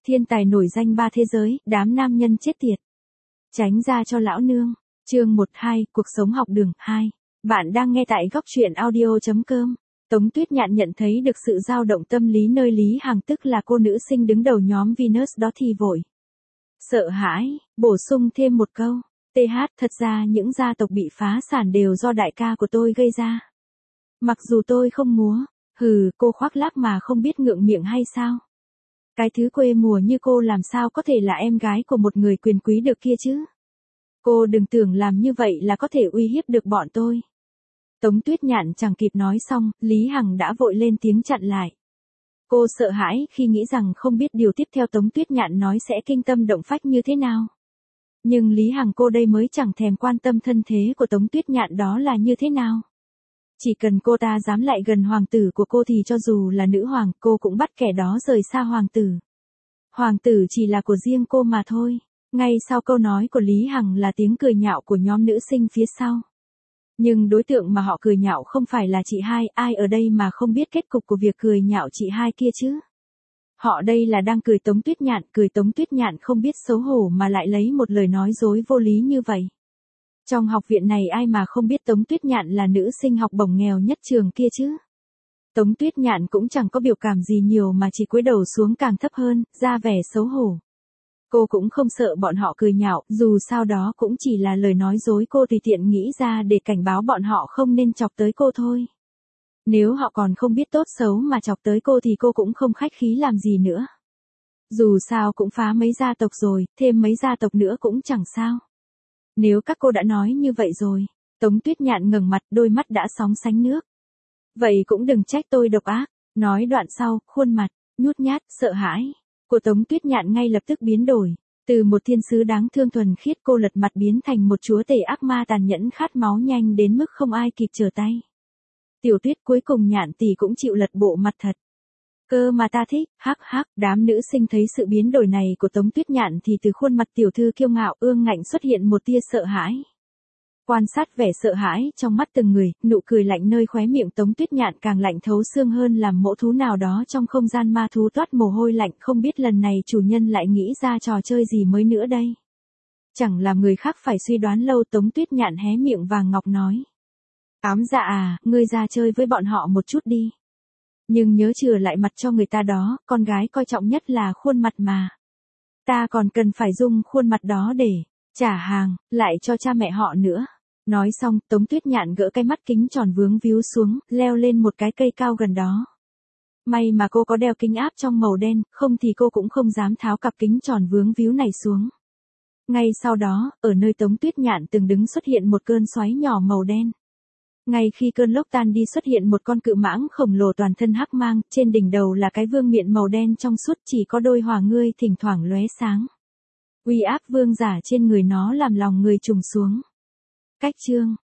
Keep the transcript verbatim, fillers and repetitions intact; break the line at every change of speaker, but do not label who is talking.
Thiên tài nổi danh ba thế giới, đám nam nhân chết tiệt. Tránh ra cho lão nương. Chương một hai, cuộc sống học đường hai. Bạn đang nghe tại góc truyện audio chấm com. Tống Tuyết Nhạn nhận thấy được sự dao động tâm lý nơi Lý Hằng, tức là cô nữ sinh đứng đầu nhóm Venus đó thì vội sợ hãi, bổ sung thêm một câu. tê hát, thật ra những gia tộc bị phá sản đều do đại ca của tôi gây ra. Mặc dù tôi không múa. Hừ, cô khoác lác mà không biết ngượng miệng hay sao? Cái thứ quê mùa như cô làm sao có thể là em gái của một người quyền quý được kia chứ? Cô đừng tưởng làm như vậy là có thể uy hiếp được bọn tôi. Tống Tuyết Nhạn chẳng kịp nói xong, Lý Hằng đã vội lên tiếng chặn lại. Cô sợ hãi khi nghĩ rằng không biết điều tiếp theo Tống Tuyết Nhạn nói sẽ kinh tâm động phách như thế nào. Nhưng Lý Hằng cô đây mới chẳng thèm quan tâm thân thế của Tống Tuyết Nhạn đó là như thế nào. Chỉ cần cô ta dám lại gần hoàng tử của cô thì cho dù là nữ hoàng, cô cũng bắt kẻ đó rời xa hoàng tử. Hoàng tử chỉ là của riêng cô mà thôi. Ngay sau câu nói của Lý Hằng là tiếng cười nhạo của nhóm nữ sinh phía sau. Nhưng đối tượng mà họ cười nhạo không phải là chị hai, ai ở đây mà không biết kết cục của việc cười nhạo chị hai kia chứ. Họ đây là đang cười Tống Tuyết Nhạn, cười Tống Tuyết Nhạn không biết xấu hổ mà lại lấy một lời nói dối vô lý như vậy. Trong học viện này ai mà không biết Tống Tuyết Nhạn là nữ sinh học bổng nghèo nhất trường kia chứ. Tống Tuyết Nhạn cũng chẳng có biểu cảm gì nhiều mà chỉ cúi đầu xuống càng thấp hơn, ra vẻ xấu hổ. Cô cũng không sợ bọn họ cười nhạo, dù sao đó cũng chỉ là lời nói dối cô tùy tiện nghĩ ra để cảnh báo bọn họ không nên chọc tới cô thôi. Nếu họ còn không biết tốt xấu mà chọc tới cô thì cô cũng không khách khí làm gì nữa. Dù sao cũng phá mấy gia tộc rồi, thêm mấy gia tộc nữa cũng chẳng sao. Nếu các cô đã nói như vậy rồi. Tống Tuyết Nhạn ngẩng mặt, đôi mắt đã sóng sánh nước. Vậy cũng đừng trách tôi độc ác. Nói đoạn sau, khuôn mặt nhút nhát, sợ hãi của Tống Tuyết Nhạn ngay lập tức biến đổi. Từ một thiên sứ đáng thương thuần khiết cô lật mặt biến thành một chúa tể ác ma tàn nhẫn khát máu nhanh đến mức không ai kịp trở tay. Tiểu Tuyết, cuối cùng Nhạn tỷ cũng chịu lật bộ mặt thật. Cơ mà ta thích, hắc hắc. Đám nữ sinh thấy sự biến đổi này của Tống Tuyết Nhạn thì từ khuôn mặt tiểu thư kiêu ngạo ương ngạnh xuất hiện một tia sợ hãi. Quan sát vẻ sợ hãi trong mắt từng người, nụ cười lạnh nơi khóe miệng Tống Tuyết Nhạn càng lạnh thấu xương hơn, làm mẫu thú nào đó trong không gian ma thú toát mồ hôi lạnh, không biết lần này chủ nhân lại nghĩ ra trò chơi gì mới nữa đây. Chẳng làm người khác phải suy đoán lâu, Tống Tuyết Nhạn hé miệng vàng ngọc nói. Ám dạ à, ngươi ra chơi với bọn họ một chút đi. Nhưng nhớ chừa lại mặt cho người ta đó, con gái coi trọng nhất là khuôn mặt mà. Ta còn cần phải dùng khuôn mặt đó để trả hàng, lại cho cha mẹ họ nữa. Nói xong, Tống Tuyết Nhạn gỡ cái mắt kính tròn vướng víu xuống, leo lên một cái cây cao gần đó. May mà cô có đeo kính áp trong màu đen, không thì cô cũng không dám tháo cặp kính tròn vướng víu này xuống. Ngay sau đó, ở nơi Tống Tuyết Nhạn từng đứng xuất hiện một cơn xoáy nhỏ màu đen. Ngay khi cơn lốc tan đi xuất hiện một con cự mãng khổng lồ toàn thân hắc mang, trên đỉnh đầu là cái vương miện màu đen trong suốt, chỉ có đôi hỏa ngươi thỉnh thoảng lóe sáng. Uy áp vương giả trên người nó làm lòng người trùng xuống. Cách chương